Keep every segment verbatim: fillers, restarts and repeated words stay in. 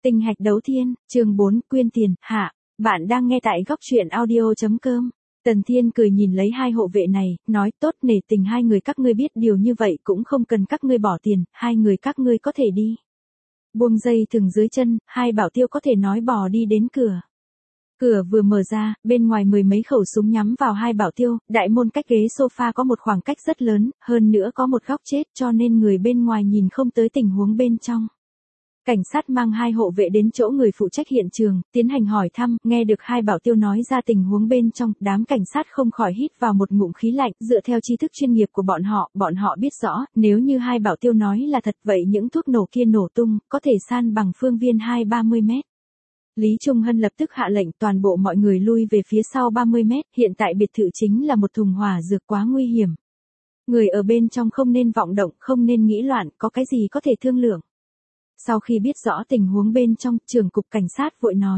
Tinh hạch đấu thiên, chương bốn, quyên tiền, hạ. Bạn đang nghe tại góc truyện audio chấm com. Tần Thiên cười nhìn lấy hai hộ vệ này, nói tốt nể tình hai người các ngươi biết điều như vậy cũng không cần các ngươi bỏ tiền, hai người các ngươi có thể đi. Buông dây thừng dưới chân, hai bảo tiêu có thể nói bò đi đến cửa. Cửa vừa mở ra, bên ngoài mười mấy khẩu súng nhắm vào hai bảo tiêu, đại môn cách ghế sofa có một khoảng cách rất lớn, hơn nữa có một góc chết cho nên người bên ngoài nhìn không tới tình huống bên trong. Cảnh sát mang hai hộ vệ đến chỗ người phụ trách hiện trường, tiến hành hỏi thăm, nghe được hai bảo tiêu nói ra tình huống bên trong, đám cảnh sát không khỏi hít vào một ngụm khí lạnh, dựa theo tri thức chuyên nghiệp của bọn họ, bọn họ biết rõ, nếu như hai bảo tiêu nói là thật vậy những thuốc nổ kia nổ tung, có thể san bằng phương viên hai ba mươi mét. Lý Trung Hân lập tức hạ lệnh toàn bộ mọi người lui về phía sau ba mươi mét, hiện tại biệt thự chính là một thùng hỏa dược quá nguy hiểm. Người ở bên trong không nên vọng động, không nên nghĩ loạn, có cái gì có thể thương lượng. Sau khi biết rõ tình huống bên trong, trưởng cục cảnh sát vội nói.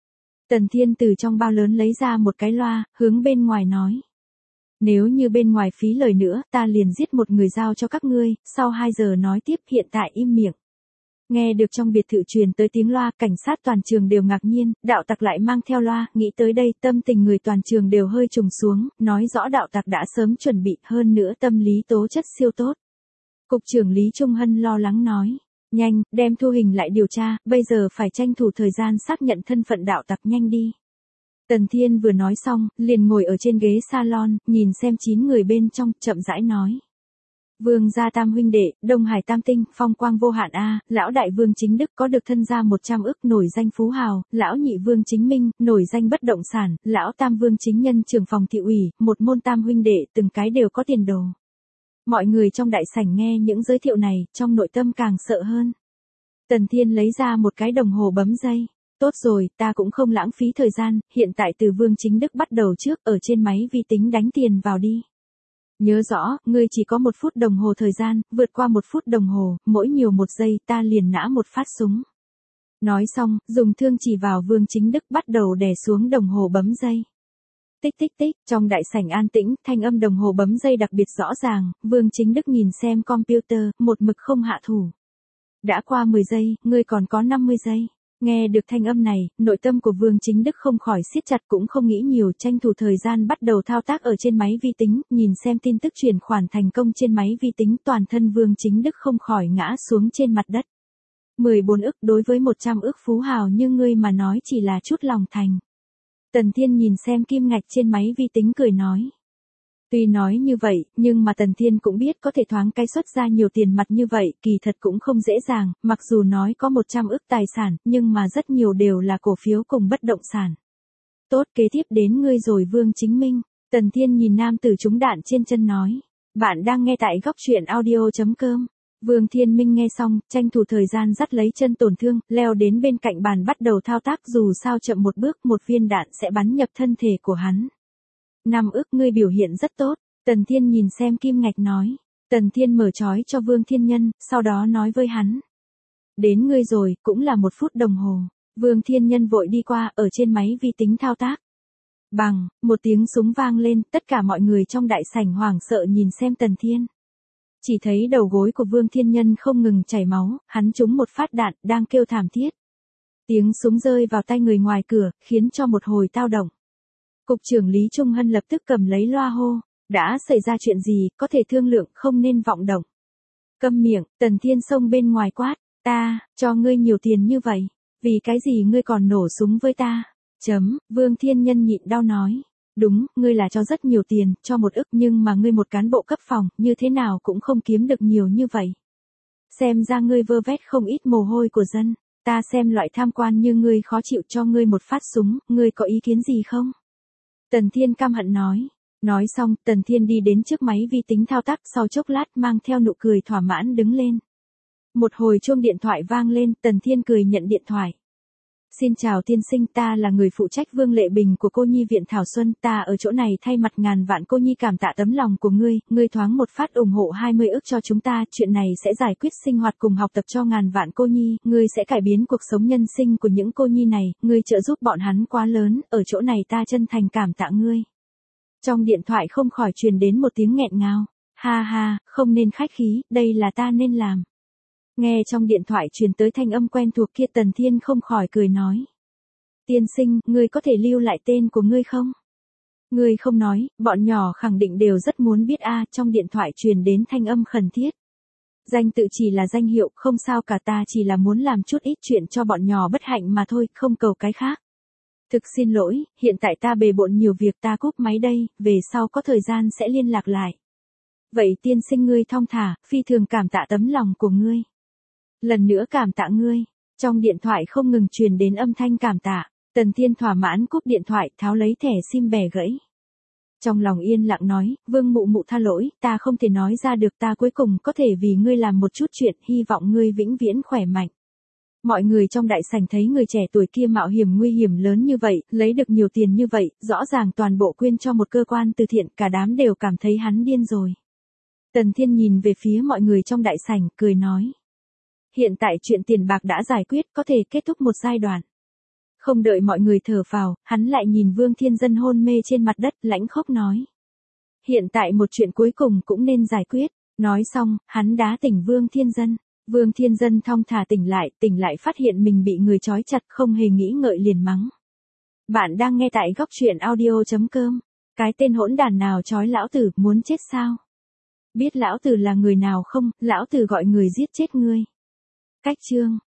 Tần Thiên từ trong bao lớn lấy ra một cái loa, hướng bên ngoài nói. Nếu như bên ngoài phí lời nữa, ta liền giết một người giao cho các ngươi, sau hai giờ nói tiếp, hiện tại im miệng. Nghe được trong biệt thự truyền tới tiếng loa, cảnh sát toàn trường đều ngạc nhiên, đạo tặc lại mang theo loa, nghĩ tới đây, tâm tình người toàn trường đều hơi trùng xuống, nói rõ đạo tặc đã sớm chuẩn bị, hơn nữa tâm lý tố chất siêu tốt. Cục trưởng Lý Trung Hân lo lắng nói. Nhanh, đem thu hình lại điều tra, bây giờ phải tranh thủ thời gian xác nhận thân phận đạo tặc, nhanh đi. Tần Thiên vừa nói xong, liền ngồi ở trên ghế salon, nhìn xem chín người bên trong, chậm rãi nói. Vương gia tam huynh đệ, Đông Hải tam tinh, phong quang vô hạn a, lão đại vương chính đức có được thân gia một trăm ức, nổi danh phú hào, lão nhị vương chính minh, nổi danh bất động sản, lão tam vương chính nhân trưởng phòng thị ủy, một môn tam huynh đệ, từng cái đều có tiền đồ. Mọi người trong đại sảnh nghe những giới thiệu này, trong nội tâm càng sợ hơn. Tần Thiên lấy ra một cái đồng hồ bấm giây. Tốt rồi, ta cũng không lãng phí thời gian, hiện tại từ Vương Chính Đức bắt đầu trước, ở trên máy vi tính đánh tiền vào đi. Nhớ rõ, ngươi chỉ có một phút đồng hồ thời gian, vượt qua một phút đồng hồ, mỗi nhiều một giây ta liền nã một phát súng. Nói xong, dùng thương chỉ vào Vương Chính Đức bắt đầu đè xuống đồng hồ bấm giây. Tích tích tích, trong đại sảnh an tĩnh, thanh âm đồng hồ bấm giây đặc biệt rõ ràng, Vương Chính Đức nhìn xem computer, một mực không hạ thủ. Đã qua mười giây, ngươi còn có năm mươi giây. Nghe được thanh âm này, nội tâm của Vương Chính Đức không khỏi siết chặt cũng không nghĩ nhiều, tranh thủ thời gian bắt đầu thao tác ở trên máy vi tính, nhìn xem tin tức chuyển khoản thành công trên máy vi tính, toàn thân Vương Chính Đức không khỏi ngã xuống trên mặt đất. mười bốn ức đối với một trăm ức phú hào như ngươi mà nói chỉ là chút lòng thành. Tần Thiên nhìn xem kim ngạch trên máy vi tính cười nói. Tuy nói như vậy, nhưng mà Tần Thiên cũng biết có thể thoáng cái xuất ra nhiều tiền mặt như vậy, kỳ thật cũng không dễ dàng, mặc dù nói có một trăm ức tài sản, nhưng mà rất nhiều đều là cổ phiếu cùng bất động sản. Tốt, kế tiếp đến ngươi rồi Vương Chính Minh. Tần Thiên nhìn nam tử trúng đạn trên chân nói. Bạn đang nghe tại góc truyện audio chấm com. Vương Thiên Minh nghe xong, tranh thủ thời gian dắt lấy chân tổn thương, leo đến bên cạnh bàn bắt đầu thao tác, dù sao chậm một bước một viên đạn sẽ bắn nhập thân thể của hắn. Năm ức, ngươi biểu hiện rất tốt. Tần Thiên nhìn xem kim ngạch nói. Tần Thiên mở trói cho Vương Thiên Nhân, sau đó nói với hắn. Đến ngươi rồi, cũng là một phút đồng hồ. Vương Thiên Nhân vội đi qua, ở trên máy vi tính thao tác. Bằng, một tiếng súng vang lên, tất cả mọi người trong đại sảnh hoảng sợ nhìn xem Tần Thiên. Chỉ thấy đầu gối của Vương Thiên Nhân không ngừng chảy máu, hắn trúng một phát đạn, đang kêu thảm thiết. Tiếng súng rơi vào tay người ngoài cửa, khiến cho một hồi tao động. Cục trưởng Lý Trung Hân lập tức cầm lấy loa hô, đã xảy ra chuyện gì, có thể thương lượng, không nên vọng động. Câm miệng, Tần Thiên xông bên ngoài quát, ta, cho ngươi nhiều tiền như vậy, vì cái gì ngươi còn nổ súng với ta, chấm, Vương Thiên Nhân nhịn đau nói. Đúng, ngươi là cho rất nhiều tiền, cho một ức nhưng mà ngươi một cán bộ cấp phòng, như thế nào cũng không kiếm được nhiều như vậy. Xem ra ngươi vơ vét không ít mồ hôi của dân, ta xem loại tham quan như ngươi khó chịu cho ngươi một phát súng, ngươi có ý kiến gì không? Tần Thiên căm hận nói. Nói xong, Tần Thiên đi đến trước máy vi tính thao tác, sau chốc lát mang theo nụ cười thỏa mãn đứng lên. Một hồi chuông điện thoại vang lên, Tần Thiên cười nhận điện thoại. Xin chào tiên sinh, ta là người phụ trách Vương Lệ Bình của cô nhi viện Thảo Xuân, ta ở chỗ này thay mặt ngàn vạn cô nhi cảm tạ tấm lòng của ngươi, ngươi thoáng một phát ủng hộ hai mươi ức cho chúng ta, chuyện này sẽ giải quyết sinh hoạt cùng học tập cho ngàn vạn cô nhi, ngươi sẽ cải biến cuộc sống nhân sinh của những cô nhi này, ngươi trợ giúp bọn hắn quá lớn, ở chỗ này ta chân thành cảm tạ ngươi. Trong điện thoại không khỏi truyền đến một tiếng nghẹn ngào, ha ha, không nên khách khí, đây là ta nên làm. Nghe trong điện thoại truyền tới thanh âm quen thuộc kia, Tần Thiên không khỏi cười nói. Tiên sinh, ngươi có thể lưu lại tên của ngươi không? Ngươi không nói, bọn nhỏ khẳng định đều rất muốn biết a. Trong điện thoại truyền đến thanh âm khẩn thiết. Danh tự chỉ là danh hiệu, không sao cả, ta chỉ là muốn làm chút ít chuyện cho bọn nhỏ bất hạnh mà thôi, không cầu cái khác. Thực xin lỗi, hiện tại ta bề bộn nhiều việc, ta cúp máy đây, về sau có thời gian sẽ liên lạc lại. Vậy tiên sinh ngươi thong thả, phi thường cảm tạ tấm lòng của ngươi. Lần nữa cảm tạ ngươi. Trong điện thoại không ngừng truyền đến âm thanh cảm tạ. Tần Thiên thỏa mãn cúp điện thoại, tháo lấy thẻ sim bẻ gãy. Trong lòng yên lặng nói, Vương mụ mụ tha lỗi, ta không thể nói ra được, ta cuối cùng có thể vì ngươi làm một chút chuyện, hy vọng ngươi vĩnh viễn khỏe mạnh. Mọi người trong đại sảnh thấy người trẻ tuổi kia mạo hiểm nguy hiểm lớn như vậy, lấy được nhiều tiền như vậy, rõ ràng toàn bộ quyên cho một cơ quan từ thiện, cả đám đều cảm thấy hắn điên rồi. Tần Thiên nhìn về phía mọi người trong đại sảnh, cười nói. Hiện tại chuyện tiền bạc đã giải quyết, có thể kết thúc một giai đoạn. Không đợi mọi người thở phào, hắn lại nhìn Vương Thiên Dân hôn mê trên mặt đất, lãnh khốc nói. Hiện tại một chuyện cuối cùng cũng nên giải quyết. Nói xong, hắn đá tỉnh Vương Thiên Dân. Vương Thiên Dân thong thả tỉnh lại, tỉnh lại phát hiện mình bị người trói chặt, không hề nghĩ ngợi liền mắng. Bạn đang nghe tại góc truyện audio chấm com. Cái tên hỗn đàn nào trói lão tử, muốn chết sao? Biết lão tử là người nào không, lão tử gọi người giết chết ngươi. Cách chương.